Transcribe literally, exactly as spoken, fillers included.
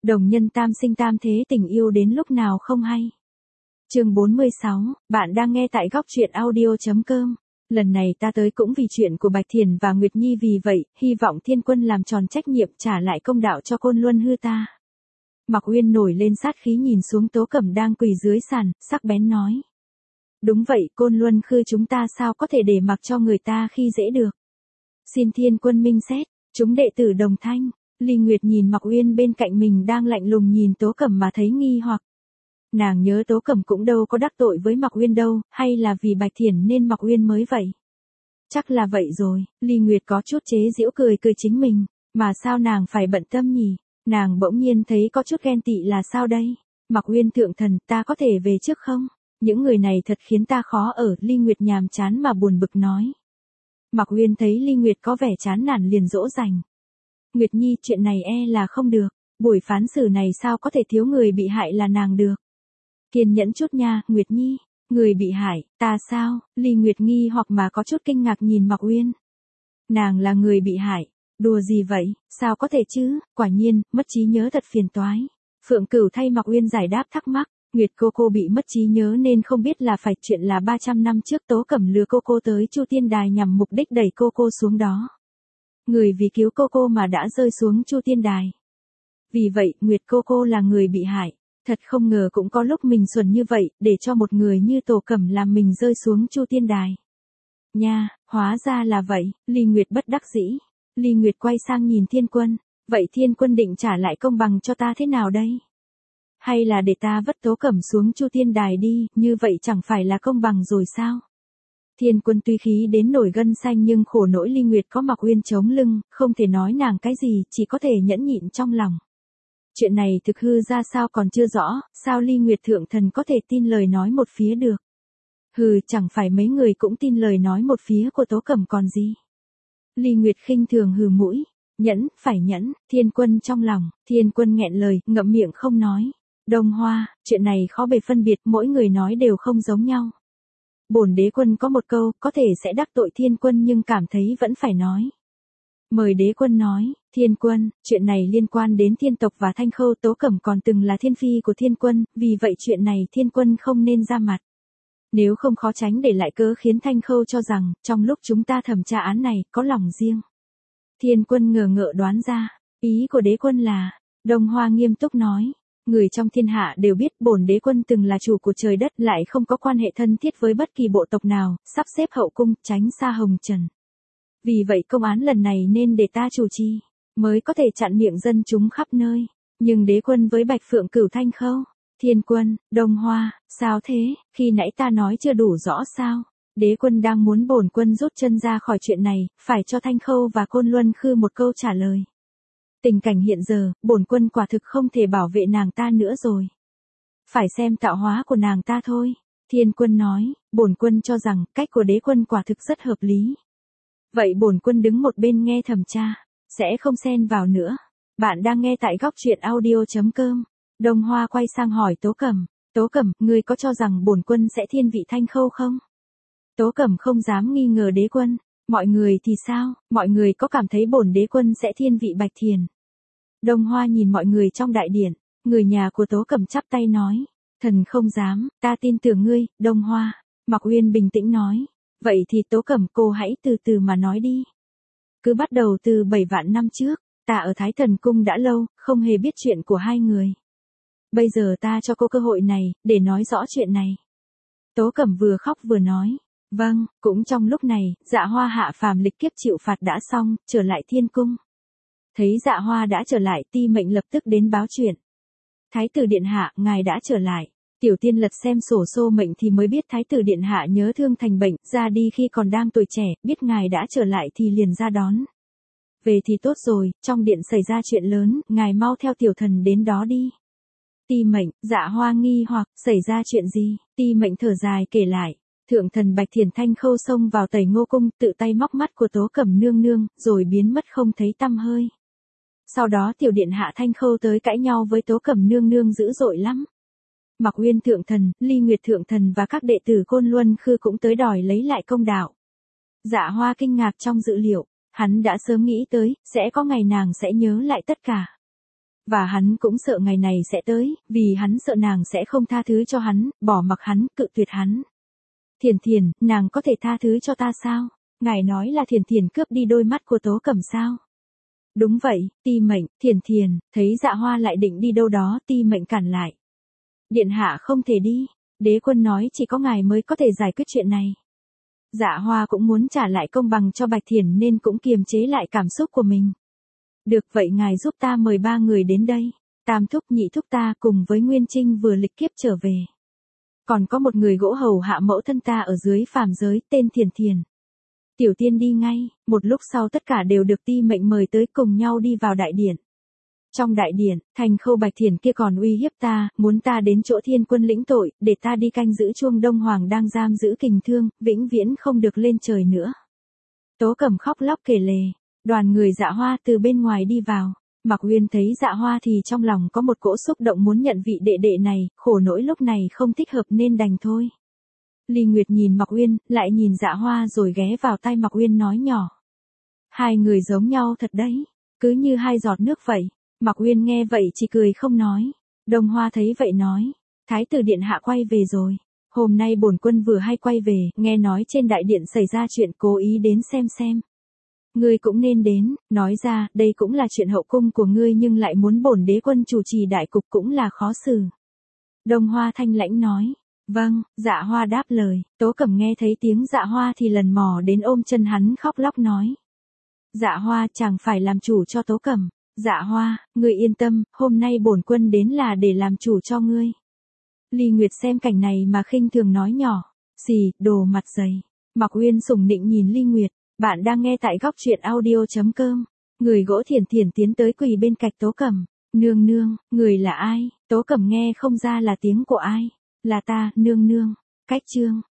Đồng nhân tam sinh tam thế, tình yêu đến lúc nào không hay. Chương bốn mươi sáu, bạn đang nghe tại góc truyện audio chấm com. Lần này ta tới cũng vì chuyện của Bạch Thiền và Nguyệt Nhi, vì vậy, hy vọng Thiên Quân làm tròn trách nhiệm trả lại công đạo cho Côn Luân Hư ta. Mạc Uyên nổi lên sát khí nhìn xuống Tố Cẩm đang quỳ dưới sàn, sắc bén nói. Đúng vậy, Côn Luân Khư chúng ta sao có thể để mặc cho người ta khi dễ được. Xin Thiên Quân minh xét, chúng đệ tử đồng thanh. Ly Nguyệt nhìn Mạc Uyên bên cạnh mình đang lạnh lùng nhìn Tố Cẩm mà thấy nghi hoặc. Nàng nhớ Tố Cẩm cũng đâu có đắc tội với Mạc Uyên đâu, hay là vì Bạch Thiển nên Mạc Uyên mới vậy. Chắc là vậy rồi, Ly Nguyệt có chút chế giễu cười cười chính mình, mà sao nàng phải bận tâm nhỉ, nàng bỗng nhiên thấy có chút ghen tị là sao đây. Mạc Uyên thượng thần, ta có thể về trước không? Những người này thật khiến ta khó ở, Ly Nguyệt nhàm chán mà buồn bực nói. Mạc Uyên thấy Ly Nguyệt có vẻ chán nản liền dỗ dành. Nguyệt Nhi, chuyện này e là không được, buổi phán xử này sao có thể thiếu người bị hại là nàng được. Kiên nhẫn chút nha, Nguyệt Nhi, người bị hại, ta sao? Ly Nguyệt nghi hoặc mà có chút kinh ngạc nhìn Mạc Uyên. Nàng là người bị hại, đùa gì vậy, sao có thể chứ, quả nhiên, mất trí nhớ thật phiền toái. Phượng Cửu thay Mạc Uyên giải đáp thắc mắc, Nguyệt cô cô bị mất trí nhớ nên không biết là phải, chuyện là ba trăm năm trước Tố Cẩm lừa cô cô tới Chu Tiên Đài nhằm mục đích đẩy cô cô xuống đó. Người vì cứu cô cô mà đã rơi xuống Chu Tiên Đài. Vì vậy, Nguyệt cô cô là người bị hại. Thật không ngờ cũng có lúc mình xuẩn như vậy, để cho một người như Tổ Cẩm làm mình rơi xuống Chu Tiên Đài. Nha, hóa ra là vậy, Ly Nguyệt bất đắc dĩ. Ly Nguyệt quay sang nhìn Thiên Quân, vậy Thiên Quân định trả lại công bằng cho ta thế nào đây? Hay là để ta vất Tố Cẩm xuống Chu Tiên Đài đi, như vậy chẳng phải là công bằng rồi sao? Thiên Quân tuy khí đến nổi gân xanh nhưng khổ nỗi Ly Nguyệt có Mạc Uyên chống lưng, không thể nói nàng cái gì, chỉ có thể nhẫn nhịn trong lòng. Chuyện này thực hư ra sao còn chưa rõ, sao Ly Nguyệt thượng thần có thể tin lời nói một phía được. Hừ, chẳng phải mấy người cũng tin lời nói một phía của Tố Cẩm còn gì. Ly Nguyệt khinh thường hừ mũi, nhẫn, phải nhẫn, Thiên Quân trong lòng, Thiên Quân nghẹn lời, ngậm miệng không nói. Đông Hoa, chuyện này khó bề phân biệt, mỗi người nói đều không giống nhau. Bổn đế quân có một câu, có thể sẽ đắc tội Thiên Quân nhưng cảm thấy vẫn phải nói. Mời đế quân nói, Thiên Quân, chuyện này liên quan đến thiên tộc và Thanh Khâu, Tố Cẩm còn từng là thiên phi của Thiên Quân, vì vậy chuyện này Thiên Quân không nên ra mặt. Nếu không khó tránh để lại cớ khiến Thanh Khâu cho rằng, trong lúc chúng ta thẩm tra án này, có lòng riêng. Thiên Quân ngờ ngợ đoán ra, ý của đế quân là, Đông Hoa nghiêm túc nói. Người trong thiên hạ đều biết bổn đế quân từng là chủ của trời đất, lại không có quan hệ thân thiết với bất kỳ bộ tộc nào, sắp xếp hậu cung, tránh xa hồng trần. Vì vậy công án lần này nên để ta chủ trì, mới có thể chặn miệng dân chúng khắp nơi. Nhưng đế quân với Bạch Phượng Cửu Thanh Khâu, Thiên Quân, Đông Hoa, sao thế, khi nãy ta nói chưa đủ rõ sao? Đế quân đang muốn bổn quân rút chân ra khỏi chuyện này, phải cho Thanh Khâu và Côn Luân Khư một câu trả lời. Tình cảnh hiện giờ, bổn quân quả thực không thể bảo vệ nàng ta nữa rồi. Phải xem tạo hóa của nàng ta thôi. Thiên Quân nói, bổn quân cho rằng cách của đế quân quả thực rất hợp lý. Vậy bổn quân đứng một bên nghe thẩm tra, sẽ không xen vào nữa. Bạn đang nghe tại góc truyện audio chấm com. Đông Hoa quay sang hỏi Tố Cẩm, Tố Cẩm, ngươi có cho rằng bổn quân sẽ thiên vị Thanh Khâu không? Tố Cẩm không dám nghi ngờ đế quân. Mọi người thì sao, mọi người có cảm thấy bổn đế quân sẽ thiên vị Bạch Thiền? Đông Hoa nhìn mọi người trong đại điện, người nhà của Tố Cẩm chắp tay nói, thần không dám, ta tin tưởng ngươi, Đông Hoa. Mạc Uyên bình tĩnh nói, vậy thì Tố Cẩm cô hãy từ từ mà nói đi. Cứ bắt đầu từ bảy vạn năm trước, ta ở Thái Thần Cung đã lâu, không hề biết chuyện của hai người. Bây giờ ta cho cô cơ hội này, để nói rõ chuyện này. Tố Cẩm vừa khóc vừa nói, vâng, cũng trong lúc này, Dạ Hoa hạ phàm lịch kiếp chịu phạt đã xong, trở lại thiên cung. Thấy Dạ Hoa đã trở lại, Ti Mệnh lập tức đến báo chuyện. Thái tử điện hạ, ngài đã trở lại. Tiểu Tiên lật xem sổ xô mệnh thì mới biết Thái tử điện hạ nhớ thương thành bệnh, ra đi khi còn đang tuổi trẻ, biết ngài đã trở lại thì liền ra đón. Về thì tốt rồi, trong điện xảy ra chuyện lớn, ngài mau theo tiểu thần đến đó đi. Ti Mệnh, Dạ Hoa nghi hoặc, xảy ra chuyện gì? Ti Mệnh thở dài kể lại. Thượng thần Bạch Thiền Thanh Khâu xông vào Tẩy Ngô cung, tự tay móc mắt của Tố Cẩm nương nương, rồi biến mất không thấy tăm hơi. Sau đó tiểu điện hạ Thanh Khâu tới cãi nhau với Tố Cẩm nương nương dữ dội lắm. Mạc Uyên thượng thần, Ly Nguyệt thượng thần và các đệ tử Côn Luân Khư cũng tới đòi lấy lại công đạo. Dạ Hoa kinh ngạc trong dự liệu, hắn đã sớm nghĩ tới, sẽ có ngày nàng sẽ nhớ lại tất cả. Và hắn cũng sợ ngày này sẽ tới, vì hắn sợ nàng sẽ không tha thứ cho hắn, bỏ mặc hắn, cự tuyệt hắn. Thiền Thiền, nàng có thể tha thứ cho ta sao? Ngài nói là Thiền Thiền cướp đi đôi mắt của Tố Cẩm sao? Đúng vậy, Ti Mệnh. Thiền Thiền, thấy Dạ Hoa lại định đi đâu đó, Ti Mệnh cản lại. Điện hạ không thể đi, đế quân nói chỉ có ngài mới có thể giải quyết chuyện này. Dạ Hoa cũng muốn trả lại công bằng cho Bạch Thiền nên cũng kiềm chế lại cảm xúc của mình. Được vậy ngài giúp ta mời ba người đến đây. Tam thúc nhị thúc ta cùng với Nguyên Trinh vừa lịch kiếp trở về. Còn có một người gỗ hầu hạ mẫu thân ta ở dưới phàm giới tên Thiền Thiền. Tiểu tiên đi ngay, một lúc sau tất cả đều được Ti Mệnh mời tới cùng nhau đi vào đại điện. Trong đại điện, Thành Khâu Bạch Thiền kia còn uy hiếp ta, muốn ta đến chỗ Thiên Quân lĩnh tội, để ta đi canh giữ chuông Đông Hoàng đang giam giữ Kình Thương, vĩnh viễn không được lên trời nữa. Tố Cẩm khóc lóc kể lể, đoàn người Dạ Hoa từ bên ngoài đi vào. Mạc Uyên thấy Dạ Hoa thì trong lòng có một cỗ xúc động muốn nhận vị đệ đệ này, khổ nỗi lúc này không thích hợp nên đành thôi. Ly Nguyệt nhìn Mạc Uyên, lại nhìn Dạ Hoa rồi ghé vào tai Mạc Uyên nói nhỏ. Hai người giống nhau thật đấy, cứ như hai giọt nước vậy. Mạc Uyên nghe vậy chỉ cười không nói. Đông Hoa thấy vậy nói, Thái tử điện hạ quay về rồi. Hôm nay bổn quân vừa hay quay về, nghe nói trên đại điện xảy ra chuyện, cố ý đến xem xem. Ngươi cũng nên đến, nói ra, đây cũng là chuyện hậu cung của ngươi nhưng lại muốn bổn đế quân chủ trì đại cục cũng là khó xử. Đông Hoa thanh lãnh nói, vâng. Dạ Hoa đáp lời. Tố Cẩm nghe thấy tiếng Dạ Hoa thì lần mò đến ôm chân hắn khóc lóc nói. Dạ Hoa chẳng phải làm chủ cho Tố Cẩm. Dạ Hoa, ngươi yên tâm, hôm nay bổn quân đến là để làm chủ cho ngươi. Ly Nguyệt xem cảnh này mà khinh thường nói nhỏ, xì, đồ mặt dày. Mạc Uyên sủng nịnh nhìn Ly Nguyệt, bạn đang nghe tại góc truyện audio chấm com. Người gỗ Thiền Thiền tiến tới quỳ bên cạnh Tố Cẩm. Nương nương, người là ai? Tố Cẩm nghe không ra là tiếng của ai. Là ta, nương nương. Cách chương.